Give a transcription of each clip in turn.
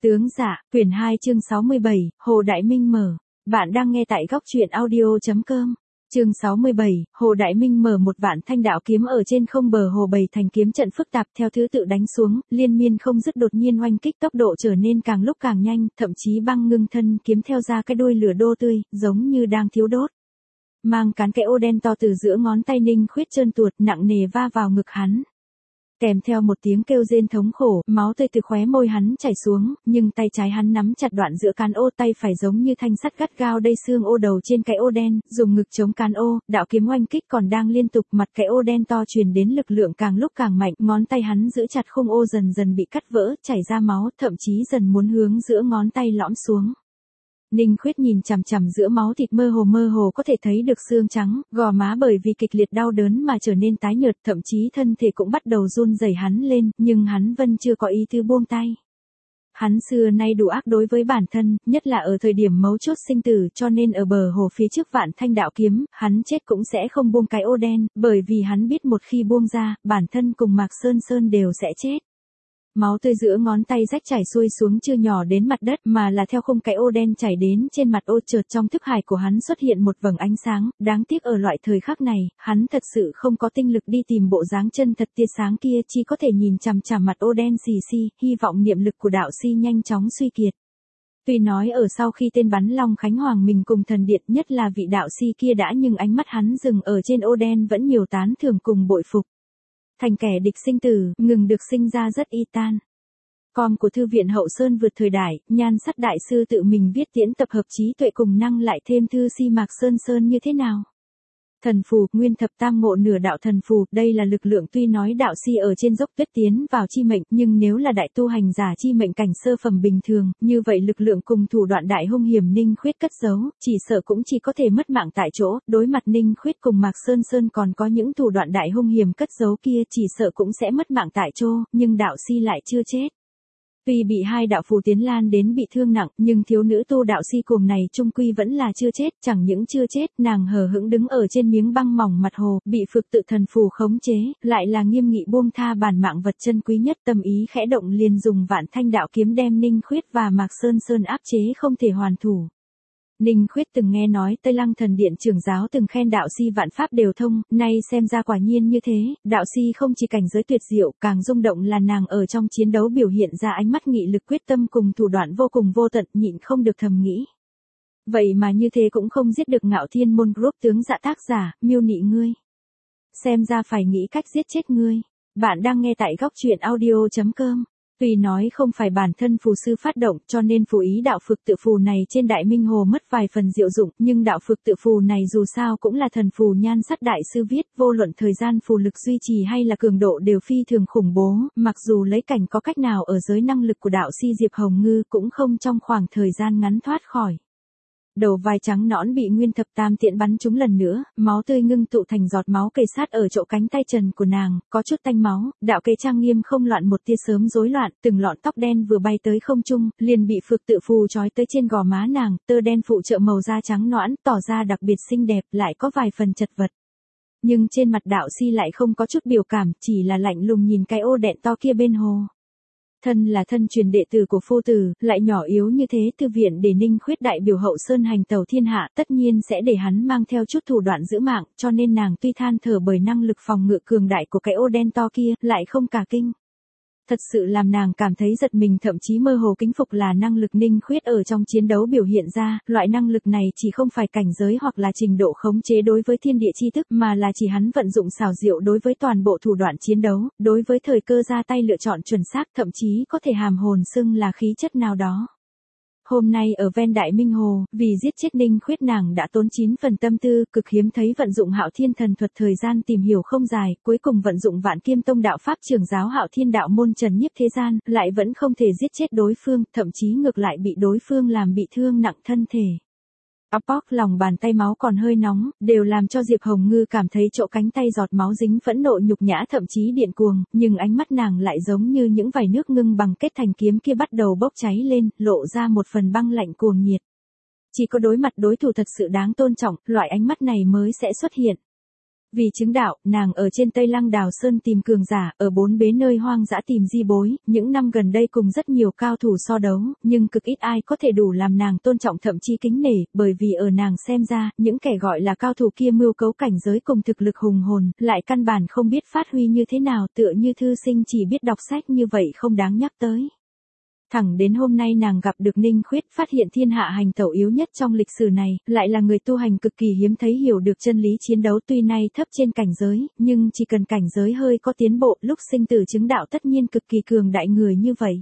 Tướng dạ, quyển 2 chương 67, Hồ Đại Minh mở. Bạn đang nghe tại góc truyện audio.com. Chương 67, Hồ Đại Minh mở một vạn thanh đạo kiếm ở trên không bờ hồ bày thành kiếm trận phức tạp theo thứ tự đánh xuống, liên miên không dứt đột nhiên oanh kích tốc độ trở nên càng lúc càng nhanh, thậm chí băng ngưng thân kiếm theo ra cái đuôi lửa đô tươi, giống như đang thiếu đốt. Mang cán cái ô đen to từ giữa ngón tay Ninh Khuyết trơn tuột nặng nề va vào ngực hắn. Kèm theo một tiếng kêu rên thống khổ, máu tươi từ khóe môi hắn chảy xuống, nhưng tay trái hắn nắm chặt đoạn giữa cán ô, tay phải giống như thanh sắt gắt gao đây xương ô đầu trên cái ô đen, dùng ngực chống cán ô, đạo kiếm oanh kích còn đang liên tục, mặt cái ô đen to truyền đến lực lượng càng lúc càng mạnh, ngón tay hắn giữ chặt khung ô dần dần bị cắt vỡ, chảy ra máu, thậm chí dần muốn hướng giữa ngón tay lõm xuống. Ninh Khuyết nhìn chằm chằm giữa máu thịt mơ hồ có thể thấy được xương trắng, gò má bởi vì kịch liệt đau đớn mà trở nên tái nhợt, thậm chí thân thể cũng bắt đầu run rẩy hắn lên, nhưng hắn vẫn chưa có ý tứ buông tay. Hắn xưa nay đủ ác đối với bản thân, nhất là ở thời điểm mấu chốt sinh tử, cho nên ở bờ hồ phía trước vạn thanh đạo kiếm, hắn chết cũng sẽ không buông cái ô đen, bởi vì hắn biết một khi buông ra, bản thân cùng Mạc Sơn đều sẽ chết. Máu tươi giữa ngón tay rách chảy xuôi xuống chưa nhỏ đến mặt đất mà là theo khung cái ô đen chảy đến trên mặt ô, chợt trong thức hải của hắn xuất hiện một vầng ánh sáng, đáng tiếc ở loại thời khắc này, hắn thật sự không có tinh lực đi tìm bộ dáng chân thật tia sáng kia, chỉ có thể nhìn chằm chằm mặt ô đen xì xì, hy vọng niệm lực của đạo si nhanh chóng suy kiệt. Tuy nói ở sau khi tên bắn Long Khánh Hoàng mình cùng thần điện, nhất là vị đạo si kia đã, nhưng ánh mắt hắn dừng ở trên ô đen vẫn nhiều tán thưởng cùng bội phục. Thành kẻ địch sinh tử, ngừng được sinh ra rất y tan. Com của Thư viện Hậu Sơn vượt thời đại, Nhan Sắt đại sư tự mình viết tiễn tập hợp trí tuệ cùng năng lại thêm thư si Mạc Sơn như thế nào? Thần phù, nguyên thập tam ngộ nửa đạo thần phù, đây là lực lượng tuy nói đạo si ở trên dốc tuyết tiến vào chi mệnh, nhưng nếu là đại tu hành giả chi mệnh cảnh sơ phẩm bình thường, như vậy lực lượng cùng thủ đoạn đại hung hiểm Ninh Khuyết cất giấu, chỉ sợ cũng chỉ có thể mất mạng tại chỗ, đối mặt Ninh Khuyết cùng Mạc Sơn còn có những thủ đoạn đại hung hiểm cất giấu kia chỉ sợ cũng sẽ mất mạng tại chỗ, nhưng đạo si lại chưa chết. Tuy bị hai đạo phù tiến lan đến bị thương nặng, nhưng thiếu nữ tu đạo si cuồng này chung quy vẫn là chưa chết, chẳng những chưa chết, nàng hờ hững đứng ở trên miếng băng mỏng mặt hồ, bị phược tự thần phù khống chế, lại là nghiêm nghị buông tha bản mạng vật chân quý nhất, tâm ý khẽ động liền dùng vạn thanh đạo kiếm đem Ninh Khuyết và Mạc Sơn áp chế không thể hoàn thủ. Ninh Khuyết từng nghe nói Tây Lăng Thần Điện trưởng giáo từng khen đạo si vạn pháp đều thông, nay xem ra quả nhiên như thế, đạo si không chỉ cảnh giới tuyệt diệu, càng rung động là nàng ở trong chiến đấu biểu hiện ra ánh mắt nghị lực quyết tâm cùng thủ đoạn vô cùng vô tận, nhịn không được thầm nghĩ. Vậy mà như thế cũng không giết được Ngạo Thiên Môn Group tướng dạ tác giả, miêu nị ngươi. Xem ra phải nghĩ cách giết chết ngươi. Bạn đang nghe tại góc truyện audio.com. Tuy nói không phải bản thân phù sư phát động cho nên phù ý đạo phược tự phù này trên Đại Minh Hồ mất vài phần diệu dụng, nhưng đạo phược tự phù này dù sao cũng là thần phù Nhan Sắt đại sư viết, vô luận thời gian phù lực duy trì hay là cường độ đều phi thường khủng bố, mặc dù lấy cảnh có cách nào ở giới năng lực của đạo si Diệp Hồng Ngư cũng không trong khoảng thời gian ngắn thoát khỏi. Đầu vai trắng nõn bị nguyên thập tam tiện bắn trúng lần nữa, máu tươi ngưng tụ thành giọt máu kề sát ở chỗ cánh tay trần của nàng, có chút tanh máu, đạo kê trang nghiêm không loạn một tia sớm rối loạn, từng lọn tóc đen vừa bay tới không trung, liền bị phược tự phù trói tới trên gò má nàng, tơ đen phụ trợ màu da trắng nõn, tỏ ra đặc biệt xinh đẹp, lại có vài phần chật vật. Nhưng trên mặt đạo si lại không có chút biểu cảm, chỉ là lạnh lùng nhìn cái ô đen to kia bên hồ. Thân là thân truyền đệ tử của phu tử, lại nhỏ yếu như thế, Thư viện để Ninh Khuyết đại biểu Hậu Sơn hành tẩu thiên hạ, tất nhiên sẽ để hắn mang theo chút thủ đoạn giữ mạng, cho nên nàng tuy than thở bởi năng lực phòng ngự cường đại của cái ô đen to kia, lại không cả kinh. Thật sự làm nàng cảm thấy giật mình, thậm chí mơ hồ kính phục là năng lực Ninh Khuyết ở trong chiến đấu biểu hiện ra, loại năng lực này chỉ không phải cảnh giới hoặc là trình độ khống chế đối với thiên địa chi thức mà là chỉ hắn vận dụng xảo diệu đối với toàn bộ thủ đoạn chiến đấu, đối với thời cơ ra tay lựa chọn chuẩn xác, thậm chí có thể hàm hồn xưng là khí chất nào đó. Hôm nay ở ven Đại Minh Hồ, vì giết chết Ninh Khuyết nàng đã tốn 9 phần tâm tư, cực hiếm thấy vận dụng Hạo Thiên thần thuật, thời gian tìm hiểu không dài, cuối cùng vận dụng Vạn Kiêm Tông đạo pháp trưởng giáo Hạo Thiên đạo môn trần nhiếp thế gian, lại vẫn không thể giết chết đối phương, thậm chí ngược lại bị đối phương làm bị thương nặng thân thể. Apok lòng bàn tay máu còn hơi nóng, đều làm cho Diệp Hồng Ngư cảm thấy chỗ cánh tay giọt máu dính phẫn nộ nhục nhã thậm chí điên cuồng, nhưng ánh mắt nàng lại giống như những vài nước ngưng bằng kết thành kiếm kia bắt đầu bốc cháy lên, lộ ra một phần băng lạnh cuồng nhiệt. Chỉ có đối mặt đối thủ thật sự đáng tôn trọng, loại ánh mắt này mới sẽ xuất hiện. Vì chứng đạo, nàng ở trên Tây Lăng Đào Sơn tìm cường giả, ở bốn bế nơi hoang dã tìm di bối, những năm gần đây cùng rất nhiều cao thủ so đấu, nhưng cực ít ai có thể đủ làm nàng tôn trọng thậm chí kính nể, bởi vì ở nàng xem ra, những kẻ gọi là cao thủ kia mưu cấu cảnh giới cùng thực lực hùng hồn, lại căn bản không biết phát huy như thế nào, tựa như thư sinh chỉ biết đọc sách như vậy không đáng nhắc tới. Thẳng đến hôm nay nàng gặp được Ninh Khuyết, phát hiện thiên hạ hành tẩu yếu nhất trong lịch sử này, lại là người tu hành cực kỳ hiếm thấy hiểu được chân lý chiến đấu, tuy nay thấp trên cảnh giới, nhưng chỉ cần cảnh giới hơi có tiến bộ, lúc sinh tử chứng đạo tất nhiên cực kỳ cường đại người như vậy.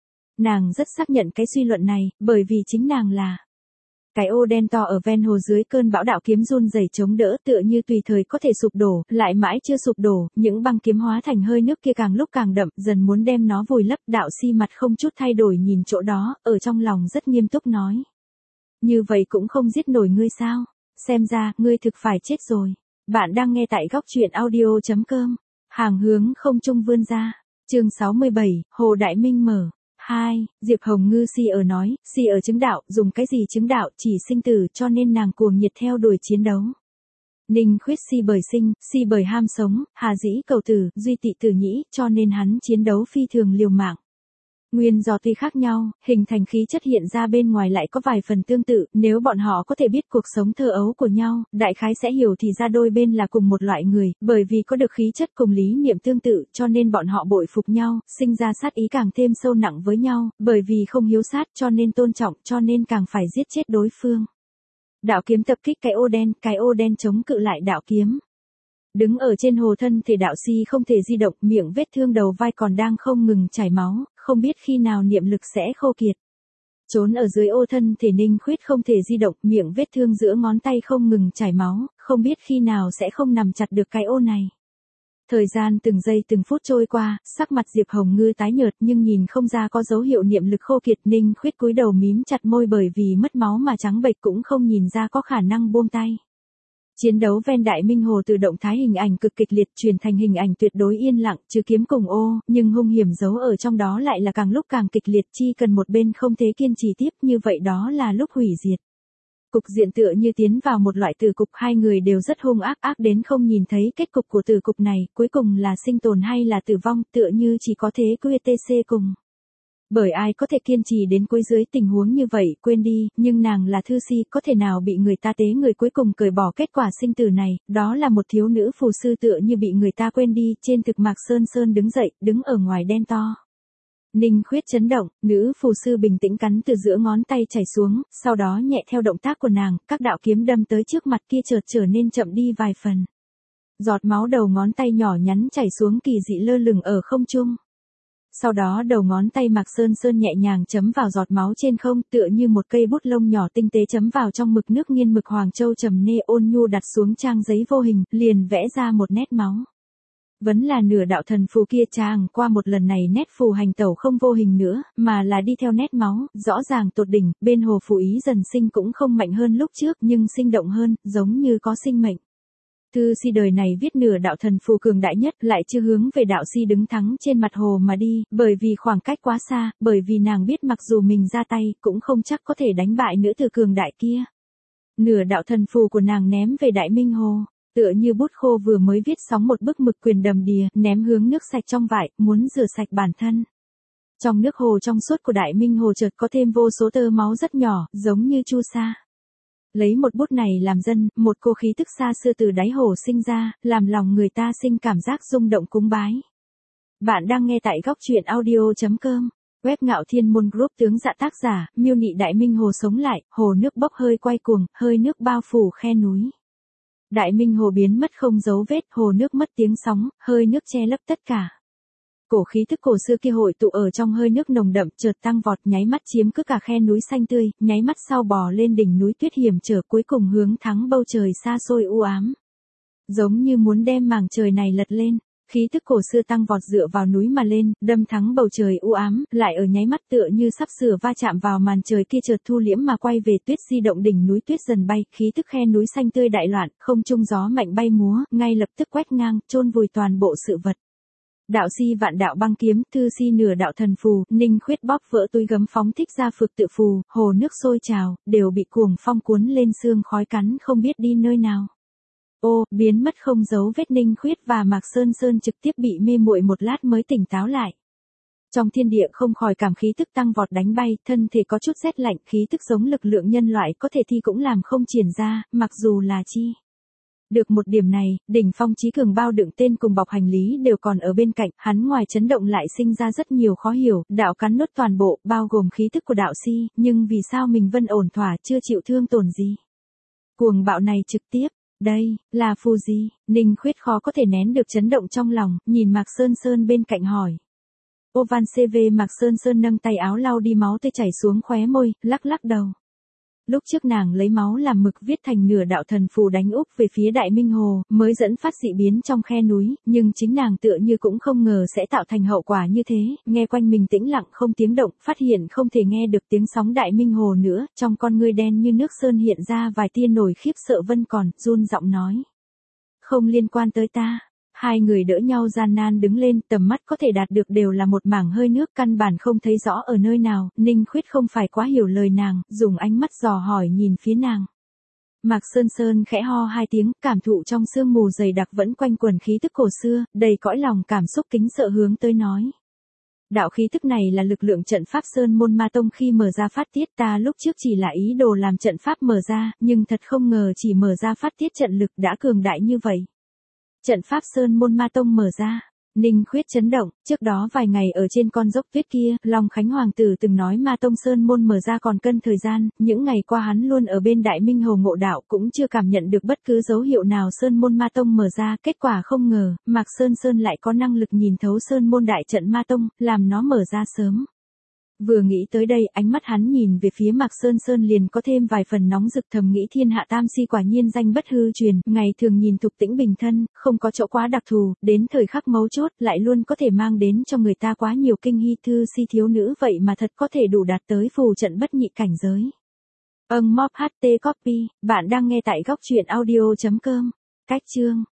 Nàng rất xác nhận cái suy luận này, bởi vì chính nàng là cái ô đen to ở ven hồ dưới cơn bão đạo kiếm run rẩy chống đỡ, tựa như tùy thời có thể sụp đổ, lại mãi chưa sụp đổ, những băng kiếm hóa thành hơi nước kia càng lúc càng đậm, dần muốn đem nó vùi lấp. Đạo Si mặt không chút thay đổi nhìn chỗ đó, ở trong lòng rất nghiêm túc nói: như vậy cũng không giết nổi ngươi sao? Xem ra, ngươi thực phải chết rồi. Bạn đang nghe tại góc truyện audio.com. Hàng hướng không trung vươn ra. Chương 67, Hồ Đại Minh mở. 2. Diệp Hồng Ngư Si ở nói, Si ở chứng đạo, dùng cái gì chứng đạo, chỉ sinh tử, cho nên nàng cuồng nhiệt theo đuổi chiến đấu. Ninh Khuyết Si bởi sinh, Si bởi ham sống, Hà Dĩ cầu tử, Duy Tị tử nhĩ, cho nên hắn chiến đấu phi thường liều mạng. Nguyên do tuy khác nhau, hình thành khí chất hiện ra bên ngoài lại có vài phần tương tự, nếu bọn họ có thể biết cuộc sống thơ ấu của nhau, đại khái sẽ hiểu thì ra đôi bên là cùng một loại người, bởi vì có được khí chất cùng lý niệm tương tự, cho nên bọn họ bội phục nhau, sinh ra sát ý càng thêm sâu nặng với nhau, bởi vì không hiếu sát cho nên tôn trọng, cho nên càng phải giết chết đối phương. Đạo kiếm tập kích cái ô đen chống cự lại đạo kiếm. Đứng ở trên hồ, thân thể đạo Si không thể di động, miệng vết thương đầu vai còn đang không ngừng chảy máu, không biết khi nào niệm lực sẽ khô kiệt. Trốn ở dưới ô thân thể Ninh Khuyết không thể di động, miệng vết thương giữa ngón tay không ngừng chảy máu, không biết khi nào sẽ không nằm chặt được cái ô này. Thời gian từng giây từng phút trôi qua, sắc mặt Diệp Hồng Ngư tái nhợt nhưng nhìn không ra có dấu hiệu niệm lực khô kiệt. Ninh Khuyết cúi đầu mím chặt môi, bởi vì mất máu mà trắng bệch, cũng không nhìn ra có khả năng buông tay. Chiến đấu ven Đại Minh Hồ từ động thái hình ảnh cực kịch liệt chuyển thành hình ảnh tuyệt đối yên lặng, trừ kiếm cùng ô, nhưng hung hiểm giấu ở trong đó lại là càng lúc càng kịch liệt, chỉ cần một bên không thể kiên trì tiếp như vậy đó là lúc hủy diệt. Cục diện tựa như tiến vào một loại tử cục, hai người đều rất hung ác, ác đến không nhìn thấy kết cục của tử cục này, cuối cùng là sinh tồn hay là tử vong, tựa như chỉ có thế QTC cùng. Bởi ai có thể kiên trì đến cuối dưới tình huống như vậy, quên đi, nhưng nàng là thư Si, có thể nào bị người ta tế người cuối cùng cởi bỏ kết quả sinh tử này, đó là một thiếu nữ phù sư tựa như bị người ta quên đi. Trên thực Mạc Sơn đứng dậy, đứng ở ngoài đen to. Ninh Khuyết chấn động, nữ phù sư bình tĩnh cắn từ giữa ngón tay chảy xuống, sau đó nhẹ theo động tác của nàng, các đạo kiếm đâm tới trước mặt kia chợt trở nên chậm đi vài phần. Giọt máu đầu ngón tay nhỏ nhắn chảy xuống kỳ dị lơ lửng ở không trung. Sau đó đầu ngón tay Mạc Sơn nhẹ nhàng chấm vào giọt máu trên không, tựa như một cây bút lông nhỏ tinh tế chấm vào trong mực nước nghiên mực Hoàng Châu trầm nê ôn nhu đặt xuống trang giấy vô hình, liền vẽ ra một nét máu. Vẫn là nửa đạo thần phù kia, chàng qua một lần này nét phù hành tẩu không vô hình nữa, mà là đi theo nét máu, rõ ràng tột đỉnh. Bên hồ phù ý dần sinh cũng không mạnh hơn lúc trước nhưng sinh động hơn, giống như có sinh mệnh. Thư Si đời này viết nửa đạo thần phù cường đại nhất, lại chưa hướng về đạo Si đứng thắng trên mặt hồ mà đi, bởi vì khoảng cách quá xa, bởi vì nàng biết mặc dù mình ra tay, cũng không chắc có thể đánh bại nữ tử cường đại kia. Nửa đạo thần phù của nàng ném về Đại Minh Hồ, tựa như bút khô vừa mới viết xong một bức mực quyền đầm đìa, ném hướng nước sạch trong vại, muốn rửa sạch bản thân. Trong nước hồ trong suốt của Đại Minh Hồ chợt có thêm vô số tơ máu rất nhỏ, giống như chu sa. Lấy một bút này làm dân, một cô khí tức xa xưa từ đáy hồ sinh ra, làm lòng người ta sinh cảm giác rung động cúng bái. Bạn đang nghe tại góc truyện audio.com. Web Ngạo Thiên Môn Group. Tướng dạ tác giả, miêu nị Đại Minh Hồ sống lại, hồ nước bốc hơi quay cuồng, hơi nước bao phủ khe núi. Đại Minh Hồ biến mất không dấu vết, hồ nước mất tiếng sóng, hơi nước che lấp tất cả. Cổ khí thức cổ xưa kia hội tụ ở trong hơi nước nồng đậm, chợt tăng vọt, nháy mắt chiếm cứ cả khe núi xanh tươi, nháy mắt sau bò lên đỉnh núi tuyết hiểm trở, cuối cùng hướng thắng bầu trời xa xôi u ám. Giống như muốn đem mảng trời này lật lên, khí thức cổ xưa tăng vọt dựa vào núi mà lên, đâm thắng bầu trời u ám, lại ở nháy mắt tựa như sắp sửa va chạm vào màn trời kia chợt thu liễm mà quay về, tuyết di động, đỉnh núi tuyết dần bay, khí thức khe núi xanh tươi đại loạn, không trung gió mạnh bay múa, ngay lập tức quét ngang, chôn vùi toàn bộ sự vật. Đạo Si vạn đạo băng kiếm, Thư Si nửa đạo thần phù, Ninh Khuyết bóp vỡ túi gấm phóng thích ra phược tự phù, hồ nước sôi trào, đều bị cuồng phong cuốn lên, sương khói cắn không biết đi nơi nào. Ô, biến mất không dấu vết. Ninh Khuyết và Mạc Sơn Sơn trực tiếp bị mê muội một lát mới tỉnh táo lại. Trong thiên địa không khỏi cảm khí tức tăng vọt đánh bay, thân thể có chút rét lạnh, khí tức giống lực lượng nhân loại có thể thi cũng làm không triển ra, mặc dù là chi. Được một điểm này, đỉnh phong chí cường bao đựng tên cùng bọc hành lý đều còn ở bên cạnh, hắn ngoài chấn động lại sinh ra rất nhiều khó hiểu, đạo cắn nuốt toàn bộ, bao gồm khí tức của đạo si, nhưng vì sao mình vẫn ổn thỏa chưa chịu thương tổn gì. Cuồng bạo này trực tiếp, đây, là phù gì, Ninh Khuyết khó có thể nén được chấn động trong lòng, nhìn Mạc Sơn Sơn bên cạnh hỏi. Ô Van CV. Mạc Sơn Sơn nâng tay áo lau đi máu tươi chảy xuống khóe môi, lắc lắc đầu. Lúc trước nàng lấy máu làm mực viết thành nửa đạo thần phù đánh úp về phía Đại Minh Hồ, mới dẫn phát dị biến trong khe núi, nhưng chính nàng tựa như cũng không ngờ sẽ tạo thành hậu quả như thế, nghe quanh mình tĩnh lặng không tiếng động, phát hiện không thể nghe được tiếng sóng Đại Minh Hồ nữa, trong con ngươi đen như nước sơn hiện ra vài tia nổi khiếp sợ vân còn, run giọng nói. Không liên quan tới ta. Hai người đỡ nhau gian nan đứng lên, tầm mắt có thể đạt được đều là một mảng hơi nước căn bản không thấy rõ ở nơi nào, Ninh Khuyết không phải quá hiểu lời nàng, dùng ánh mắt dò hỏi nhìn phía nàng. Mạc Sơn Sơn khẽ ho hai tiếng, cảm thụ trong sương mù dày đặc vẫn quanh quần khí tức cổ xưa, đầy cõi lòng cảm xúc kính sợ hướng tới nói. Đạo khí tức này là lực lượng trận pháp Sơn Môn Ma Tông khi mở ra phát tiết, ta lúc trước chỉ là ý đồ làm trận pháp mở ra, nhưng thật không ngờ chỉ mở ra phát tiết trận lực đã cường đại như vậy. Trận pháp Sơn Môn Ma Tông mở ra. Ninh Khuyết chấn động, trước đó vài ngày ở trên con dốc tuyết kia, Long Khánh Hoàng tử từng nói Ma Tông Sơn Môn mở ra còn cân thời gian, những ngày qua hắn luôn ở bên Đại Minh Hồ ngộ đạo cũng chưa cảm nhận được bất cứ dấu hiệu nào Sơn Môn Ma Tông mở ra, kết quả không ngờ, Mạc Sơn Sơn lại có năng lực nhìn thấu Sơn Môn đại trận Ma Tông, làm nó mở ra sớm. Vừa nghĩ tới đây, ánh mắt hắn nhìn về phía Mạc Sơn Sơn liền có thêm vài phần nóng rực, thầm nghĩ thiên hạ tam si quả nhiên danh bất hư truyền, ngày thường nhìn thục tĩnh bình thân, không có chỗ quá đặc thù, đến thời khắc mấu chốt lại luôn có thể mang đến cho người ta quá nhiều kinh hy. Thư si thiếu nữ vậy mà thật có thể đủ đạt tới phù trận bất nhị cảnh giới. Mob HT copy, bạn đang nghe tại góc truyện audio.com. Cách chương